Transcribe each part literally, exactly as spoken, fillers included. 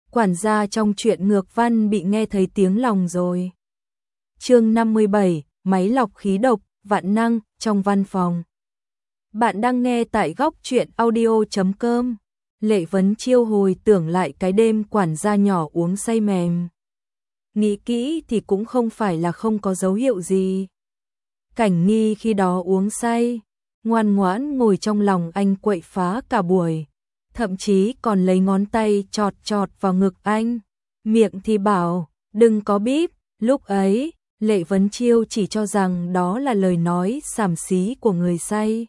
quản gia trong truyện ngược văn bị nghe thấy tiếng lòng rồi. Chương năm mươi bảy, máy lọc khí độc, vạn năng, trong văn phòng. Bạn đang nghe tại góc truyện audio chấm com. Lệ Vấn Chiêu hồi tưởng lại cái đêm quản gia nhỏ uống say mềm. Nghĩ kỹ thì cũng không phải là không có dấu hiệu gì. Cảnh Nghi khi đó uống say, ngoan ngoãn ngồi trong lòng anh quậy phá cả buổi, thậm chí còn lấy ngón tay chọt chọt vào ngực anh, miệng thì bảo, đừng có bíp. Lúc ấy, Lệ Vấn Chiêu chỉ cho rằng đó là lời nói xàm xí của người say.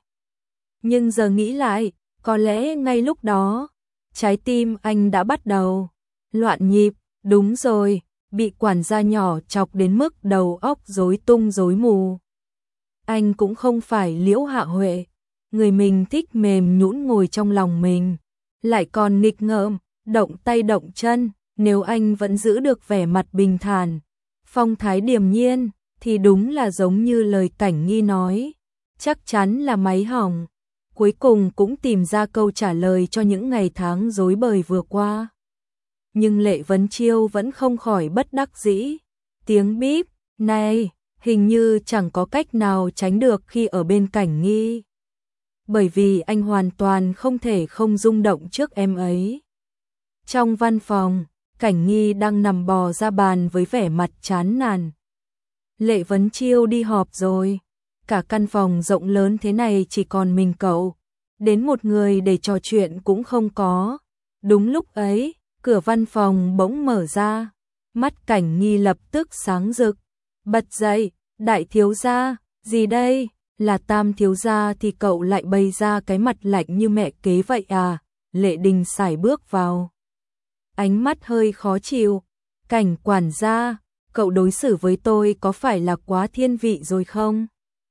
Nhưng giờ nghĩ lại, có lẽ ngay lúc đó, trái tim anh đã bắt đầu loạn nhịp. Đúng rồi, bị quản gia nhỏ chọc đến mức đầu óc rối tung rối mù. Anh cũng không phải Liễu Hạ Huệ, người mình thích mềm nhũn ngồi trong lòng mình, lại còn nghịch ngợm, động tay động chân. Nếu anh vẫn giữ được vẻ mặt bình thản, phong thái điềm nhiên, thì đúng là giống như lời Cảnh Nghi nói, chắc chắn là máy hỏng. Cuối cùng cũng tìm ra câu trả lời cho những ngày tháng rối bời vừa qua. Nhưng Lệ Vấn Chiêu vẫn không khỏi bất đắc dĩ. Tiếng bíp này hình như chẳng có cách nào tránh được khi ở bên Cảnh Nghi, bởi vì anh hoàn toàn không thể không rung động trước em ấy. Trong văn phòng, Cảnh Nghi đang nằm bò ra bàn với vẻ mặt chán nản. Lệ Vấn Chiêu đi họp rồi. Cả căn phòng rộng lớn thế này chỉ còn mình cậu, đến một người để trò chuyện cũng không có. Đúng lúc ấy, cửa văn phòng bỗng mở ra, mắt Cảnh Nghi lập tức sáng rực, bật dậy, đại thiếu gia, gì đây, là Tam thiếu gia thì cậu lại bày ra cái mặt lạnh như mẹ kế vậy à? Lệ Đình sải bước vào, ánh mắt hơi khó chịu. Cảnh quản gia, cậu đối xử với tôi có phải là quá thiên vị rồi không?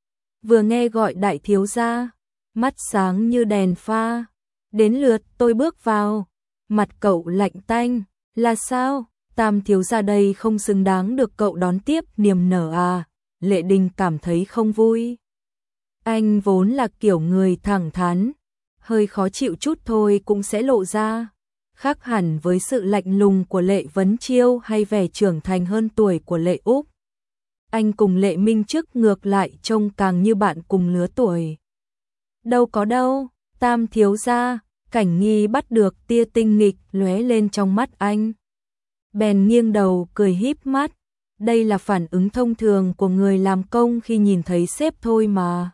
Vừa nghe gọi đại thiếu gia, mắt sáng như đèn pha. Đến lượt tôi bước vào, mặt cậu lạnh tanh, là sao? Tam thiếu gia đây không xứng đáng được cậu đón tiếp niềm nở à? Lệ Đình cảm thấy không vui. Anh vốn là kiểu người thẳng thắn, hơi khó chịu chút thôi cũng sẽ lộ ra, khác hẳn với sự lạnh lùng của Lệ Vấn Chiêu hay vẻ trưởng thành hơn tuổi của Lệ Úc. Anh cùng Lệ Minh Chức ngược lại trông càng như bạn cùng lứa tuổi. Đâu có đâu, Tam thiếu gia. Cảnh Nghi bắt được tia tinh nghịch lóe lên trong mắt anh, bèn nghiêng đầu cười híp mắt. Đây là phản ứng thông thường của người làm công khi nhìn thấy sếp thôi mà.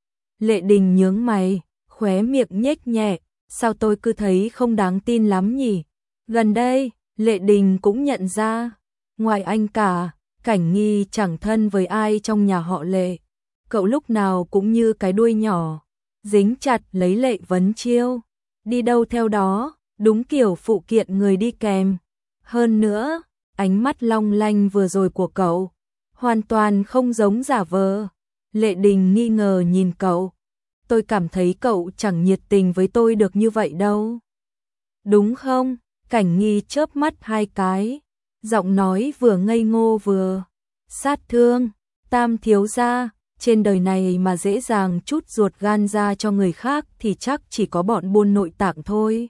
Lệ Đình nhướng mày, khóe miệng nhếch nhẹ, sao tôi cứ thấy không đáng tin lắm nhỉ? Gần đây, Lệ Đình cũng nhận ra, ngoài anh cả, Cảnh Nghi chẳng thân với ai trong nhà họ Lệ. Cậu lúc nào cũng như cái đuôi nhỏ, dính chặt lấy Lệ Vấn Chiêu, đi đâu theo đó, đúng kiểu phụ kiện người đi kèm. Hơn nữa, ánh mắt long lanh vừa rồi của cậu, hoàn toàn không giống giả vờ. Lệ Đình nghi ngờ nhìn cậu, tôi cảm thấy cậu chẳng nhiệt tình với tôi được như vậy đâu. Đúng không? Cảnh Nghi chớp mắt hai cái, giọng nói vừa ngây ngô vừa sát thương. Tam thiếu gia, trên đời này mà dễ dàng chút ruột gan ra cho người khác thì chắc chỉ có bọn buôn nội tạng thôi.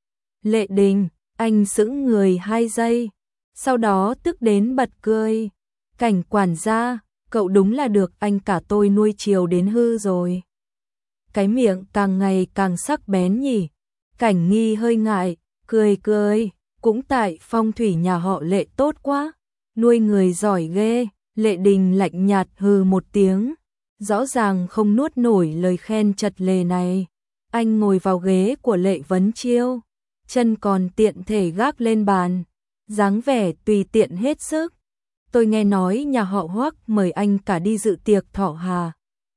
Lệ Đình, anh sững người hai giây, sau đó tức đến bật cười. Cảnh quản gia, cậu đúng là được anh cả tôi nuôi chiều đến hư rồi. Cái miệng càng ngày càng sắc bén nhỉ? Cảnh Nghi hơi ngại, cười cười, cũng tại phong thủy nhà họ Lệ tốt quá, nuôi người giỏi ghê. Lệ Đình lạnh nhạt hừ một tiếng, rõ ràng không nuốt nổi lời khen chật lề này. Anh ngồi vào ghế của Lệ Vấn Chiêu, chân còn tiện thể gác lên bàn, dáng vẻ tùy tiện hết sức. Tôi nghe nói nhà họ Hoắc mời anh cả đi dự tiệc thọ hà.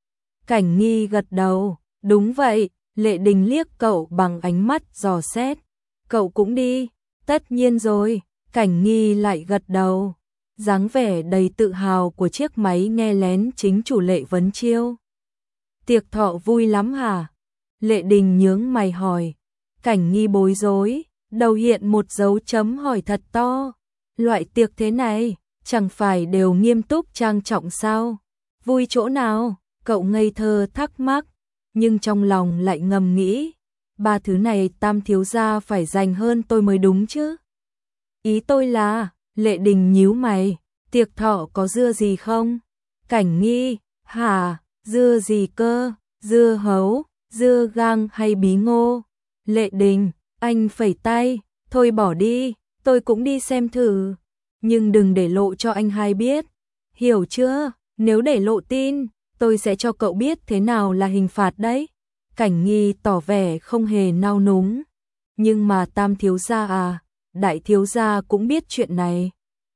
Cảnh Nghi gật đầu, đúng vậy. Lệ Đình liếc cậu bằng ánh mắt dò xét, cậu cũng đi? Tất nhiên rồi. Cảnh Nghi lại gật đầu, dáng vẻ đầy tự hào của chiếc máy nghe lén chính chủ Lệ Vấn Chiêu. Tiệc thọ vui lắm hả? Lệ Đình nhướng mày hỏi. Cảnh Nghi bối rối, đầu hiện một dấu chấm hỏi thật to. Loại tiệc thế này, chẳng phải đều nghiêm túc trang trọng sao? Vui chỗ nào? Cậu ngây thơ thắc mắc, nhưng trong lòng lại ngầm nghĩ, ba thứ này Tam thiếu gia phải dành hơn tôi mới đúng chứ. Ý tôi là, Lệ Đình nhíu mày, tiệc thọ có dưa gì không? Cảnh Nghi, hả, dưa gì cơ, dưa hấu, dưa gang hay bí ngô? Lệ Đình, anh phẩy tay, thôi bỏ đi, tôi cũng đi xem thử, nhưng đừng để lộ cho anh hai biết, hiểu chưa? Nếu để lộ tin, tôi sẽ cho cậu biết thế nào là hình phạt đấy. Cảnh Nghi tỏ vẻ không hề nao núng, nhưng mà Tam thiếu gia à, đại thiếu gia cũng biết chuyện này.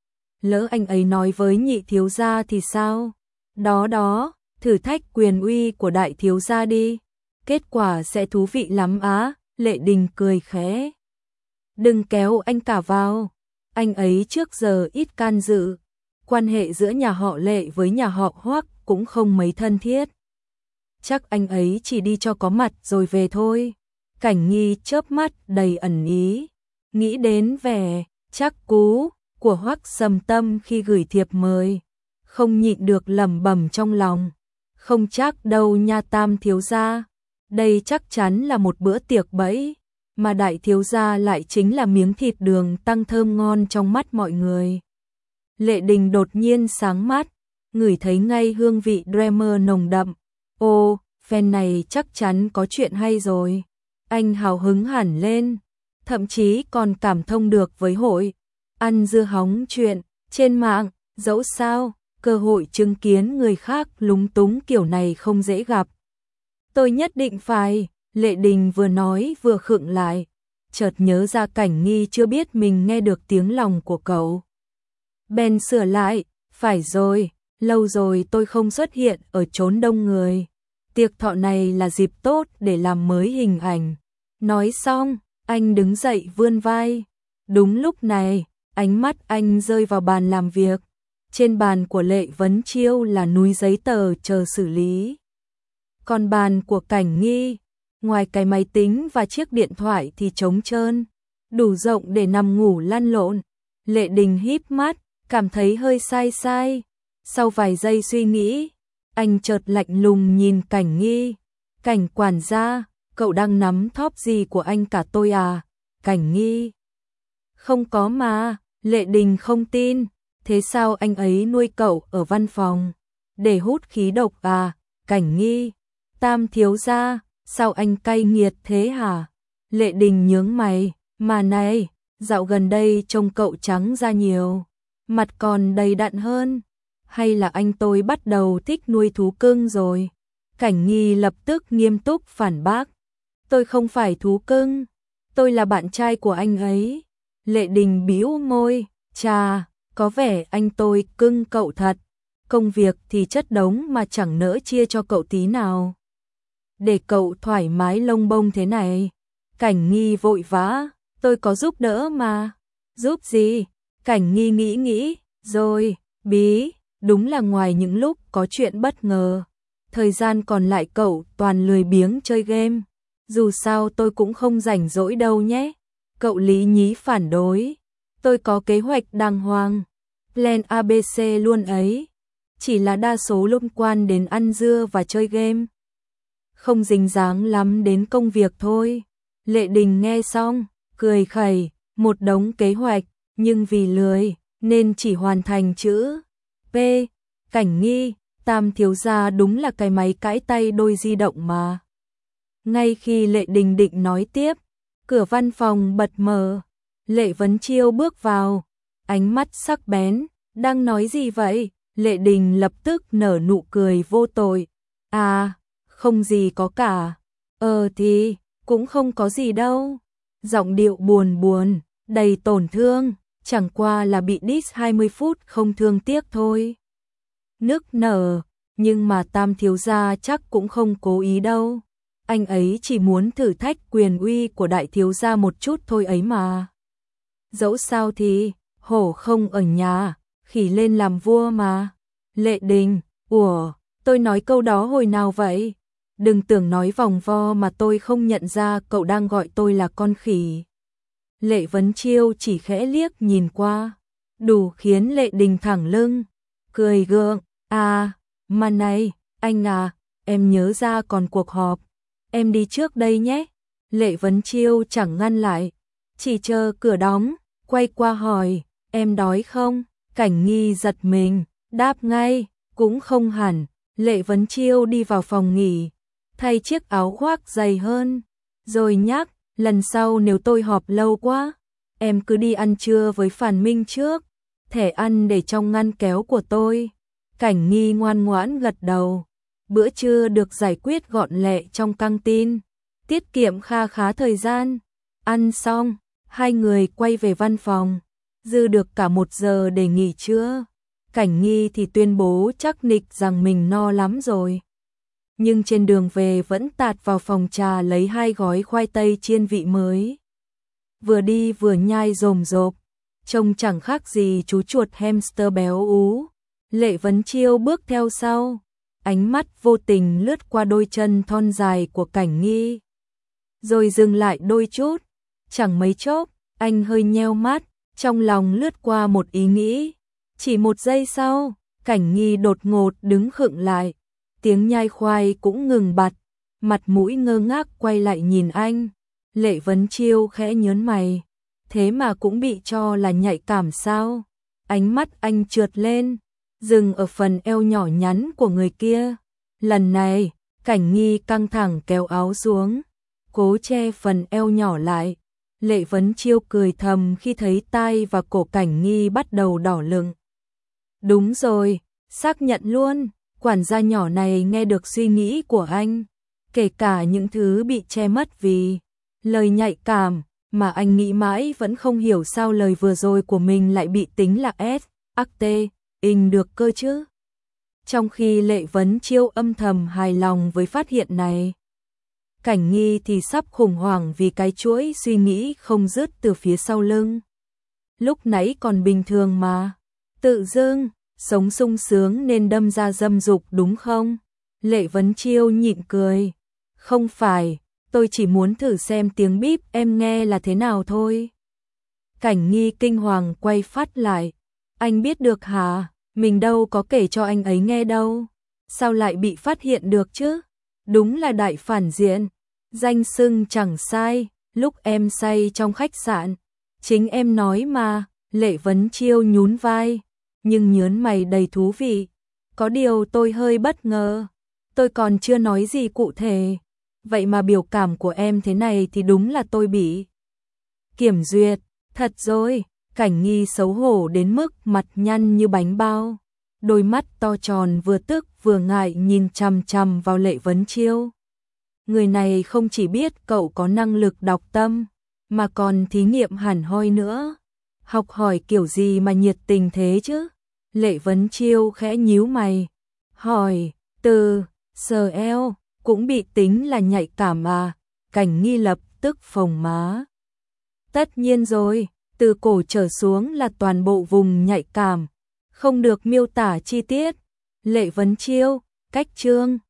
Lỡ anh ấy nói với nhị thiếu gia thì sao? Đó đó, thử thách quyền uy của đại thiếu gia đi, kết quả sẽ thú vị lắm á. Lệ Đình cười khẽ. Đừng kéo anh cả vào, anh ấy trước giờ ít can dự, quan hệ giữa nhà họ Lệ với nhà họ Hoắc cũng không mấy thân thiết. Chắc anh ấy chỉ đi cho có mặt rồi về thôi. Cảnh Nghi chớp mắt đầy ẩn ý, nghĩ đến vẻ chắc cú của Hoắc Sầm Tâm khi gửi thiệp mời, không nhịn được lẩm bẩm trong lòng, không chắc đâu nha Tam thiếu gia, đây chắc chắn là một bữa tiệc bẫy, mà đại thiếu gia lại chính là miếng thịt đường tăng thơm ngon trong mắt mọi người. Lệ Đình đột nhiên sáng mắt, ngửi thấy ngay hương vị Dreamer nồng đậm. Ô, phen này chắc chắn có chuyện hay rồi. Anh hào hứng hẳn lên, thậm chí còn cảm thông được với hội ăn dưa hóng chuyện trên mạng, dẫu sao, cơ hội chứng kiến người khác lúng túng kiểu này không dễ gặp. Tôi nhất định phải, Lệ Đình vừa nói vừa khựng lại, chợt nhớ ra Cảnh Nghi chưa biết mình nghe được tiếng lòng của cậu. Bèn sửa lại, phải rồi, lâu rồi tôi không xuất hiện ở chốn đông người. Tiệc thọ này là dịp tốt để làm mới hình ảnh. Nói xong, anh đứng dậy vươn vai. Đúng lúc này, ánh mắt anh rơi vào bàn làm việc. Trên bàn của Lệ Vấn Chiêu là núi giấy tờ chờ xử lý. Còn bàn của Cảnh Nghi, ngoài cái máy tính và chiếc điện thoại thì trống trơn, đủ rộng để nằm ngủ lăn lộn. Lệ Đình híp mắt, cảm thấy hơi sai sai. Sau vài giây suy nghĩ, anh chợt lạnh lùng nhìn Cảnh Nghi. Cảnh quản gia, cậu đang nắm thóp gì của anh cả tôi à? Cảnh Nghi. Không có mà, Lệ Đình không tin. Thế sao anh ấy nuôi cậu ở văn phòng? Để hút khí độc à? Cảnh Nghi. Tam thiếu gia, sao anh cay nghiệt thế hả? Lệ Đình nhướng mày, mà này, dạo gần đây trông cậu trắng ra nhiều, mặt còn đầy đặn hơn. Hay là anh tôi bắt đầu thích nuôi thú cưng rồi? Cảnh Nghi lập tức nghiêm túc phản bác. Tôi không phải thú cưng, tôi là bạn trai của anh ấy. Lệ Đình bĩu môi, chà, có vẻ anh tôi cưng cậu thật. Công việc thì chất đống mà chẳng nỡ chia cho cậu tí nào. Để cậu thoải mái lông bông thế này. Cảnh Nghi vội vã, tôi có giúp đỡ mà. Giúp gì? Cảnh Nghi nghĩ nghĩ, rồi, bí, đúng là ngoài những lúc có chuyện bất ngờ. Thời gian còn lại cậu toàn lười biếng chơi game. Dù sao tôi cũng không rảnh rỗi đâu nhé. Cậu lý nhí phản đối. Tôi có kế hoạch đàng hoàng. Plan a bê xê luôn ấy. Chỉ là đa số liên quan đến ăn dưa và chơi game. Không dính dáng lắm đến công việc thôi. Lệ Đình nghe xong, cười khẩy, một đống kế hoạch, nhưng vì lười, nên chỉ hoàn thành chữ P. Cảnh Nghi, Tam thiếu gia đúng là cái máy cãi tay đôi di động mà. Ngay khi Lệ Đình định nói tiếp, cửa văn phòng bật mở. Lệ Vấn Chiêu bước vào, ánh mắt sắc bén, đang nói gì vậy? Lệ Đình lập tức nở nụ cười vô tội. À, không gì có cả. Ờ thì, cũng không có gì đâu. Giọng điệu buồn buồn, đầy tổn thương, chẳng qua là bị diss hai mươi phút không thương tiếc thôi. Nức nở, nhưng mà Tam thiếu gia chắc cũng không cố ý đâu. Anh ấy chỉ muốn thử thách quyền uy của đại thiếu gia một chút thôi ấy mà. Dẫu sao thì, hổ không ở nhà, khỉ lên làm vua mà. Lệ Đình, ủa, tôi nói câu đó hồi nào vậy? Đừng tưởng nói vòng vo mà tôi không nhận ra cậu đang gọi tôi là con khỉ. Lệ Vấn Chiêu chỉ khẽ liếc nhìn qua, đủ khiến Lệ Đình thẳng lưng, cười gượng, à, mà này, anh à, em nhớ ra còn cuộc họp, em đi trước đây nhé. Lệ Vấn Chiêu chẳng ngăn lại, chỉ chờ cửa đóng, quay qua hỏi, em đói không? Cảnh Nghi giật mình, đáp ngay, cũng không hẳn. Lệ Vấn Chiêu đi vào phòng nghỉ, thay chiếc áo khoác dày hơn, rồi nhắc, lần sau nếu tôi họp lâu quá, em cứ đi ăn trưa với Phàn Minh trước, thẻ ăn để trong ngăn kéo của tôi. Cảnh Nghi ngoan ngoãn gật đầu, bữa trưa được giải quyết gọn lẹ trong căng tin, tiết kiệm kha khá thời gian. Ăn xong, hai người quay về văn phòng, dư được cả một giờ để nghỉ trưa. Cảnh Nghi thì tuyên bố chắc nịch rằng mình no lắm rồi. Nhưng trên đường về vẫn tạt vào phòng trà lấy hai gói khoai tây chiên vị mới. Vừa đi vừa nhai rồm rộp, trông chẳng khác gì chú chuột hamster béo ú. Lệ Vấn Chiêu bước theo sau, ánh mắt vô tình lướt qua đôi chân thon dài của Cảnh Nghi. Rồi dừng lại đôi chút, chẳng mấy chốc, anh hơi nheo mắt, trong lòng lướt qua một ý nghĩ. Chỉ một giây sau, Cảnh Nghi đột ngột đứng khựng lại, tiếng nhai khoai cũng ngừng bặt, mặt mũi ngơ ngác quay lại nhìn anh. Lệ Vấn Chiêu khẽ nhớn mày, thế mà cũng bị cho là nhạy cảm sao? Ánh mắt anh trượt lên, dừng ở phần eo nhỏ nhắn của người kia. Lần này, Cảnh Nghi căng thẳng kéo áo xuống, cố che phần eo nhỏ lại. Lệ Vấn Chiêu cười thầm khi thấy tai và cổ Cảnh Nghi bắt đầu đỏ lựng. Đúng rồi, xác nhận luôn, quản gia nhỏ này nghe được suy nghĩ của anh, kể cả những thứ bị che mất vì lời nhạy cảm, mà anh nghĩ mãi vẫn không hiểu sao lời vừa rồi của mình lại bị tính là S, acte, in được cơ chứ. Trong khi Lệ Vấn Chiêu âm thầm hài lòng với phát hiện này, Cảnh Nghi thì sắp khủng hoảng vì cái chuỗi suy nghĩ không dứt từ phía sau lưng. Lúc nãy còn bình thường mà, tự dưng, sống sung sướng nên đâm ra dâm dục đúng không? Lệ Vấn Chiêu nhịn cười, không phải, tôi chỉ muốn thử xem tiếng bíp em nghe là thế nào thôi. Cảnh Nghi kinh hoàng quay phát lại, anh biết được hả? Mình đâu có kể cho anh ấy nghe đâu, sao lại bị phát hiện được chứ? Đúng là đại phản diện, danh xưng chẳng sai, lúc em say trong khách sạn, chính em nói mà. Lệ Vấn Chiêu nhún vai, nhưng nhớn mày đầy thú vị. Có điều tôi hơi bất ngờ, tôi còn chưa nói gì cụ thể, vậy mà biểu cảm của em thế này thì đúng là tôi bị kiểm duyệt, thật rồi. Cảnh Nghi xấu hổ đến mức mặt nhăn như bánh bao, đôi mắt to tròn vừa tức vừa ngại nhìn chằm chằm vào Lệ Vấn Chiêu. Người này không chỉ biết cậu có năng lực đọc tâm, mà còn thí nghiệm hẳn hoi nữa. Học hỏi kiểu gì mà nhiệt tình thế chứ? Lệ Vấn Chiêu khẽ nhíu mày, hỏi, từ, sờ eo, cũng bị tính là nhạy cảm à? Cảnh Nghi lập tức phồng má. Tất nhiên rồi, từ cổ trở xuống là toàn bộ vùng nhạy cảm, không được miêu tả chi tiết. Lệ Vấn Chiêu, cách chương.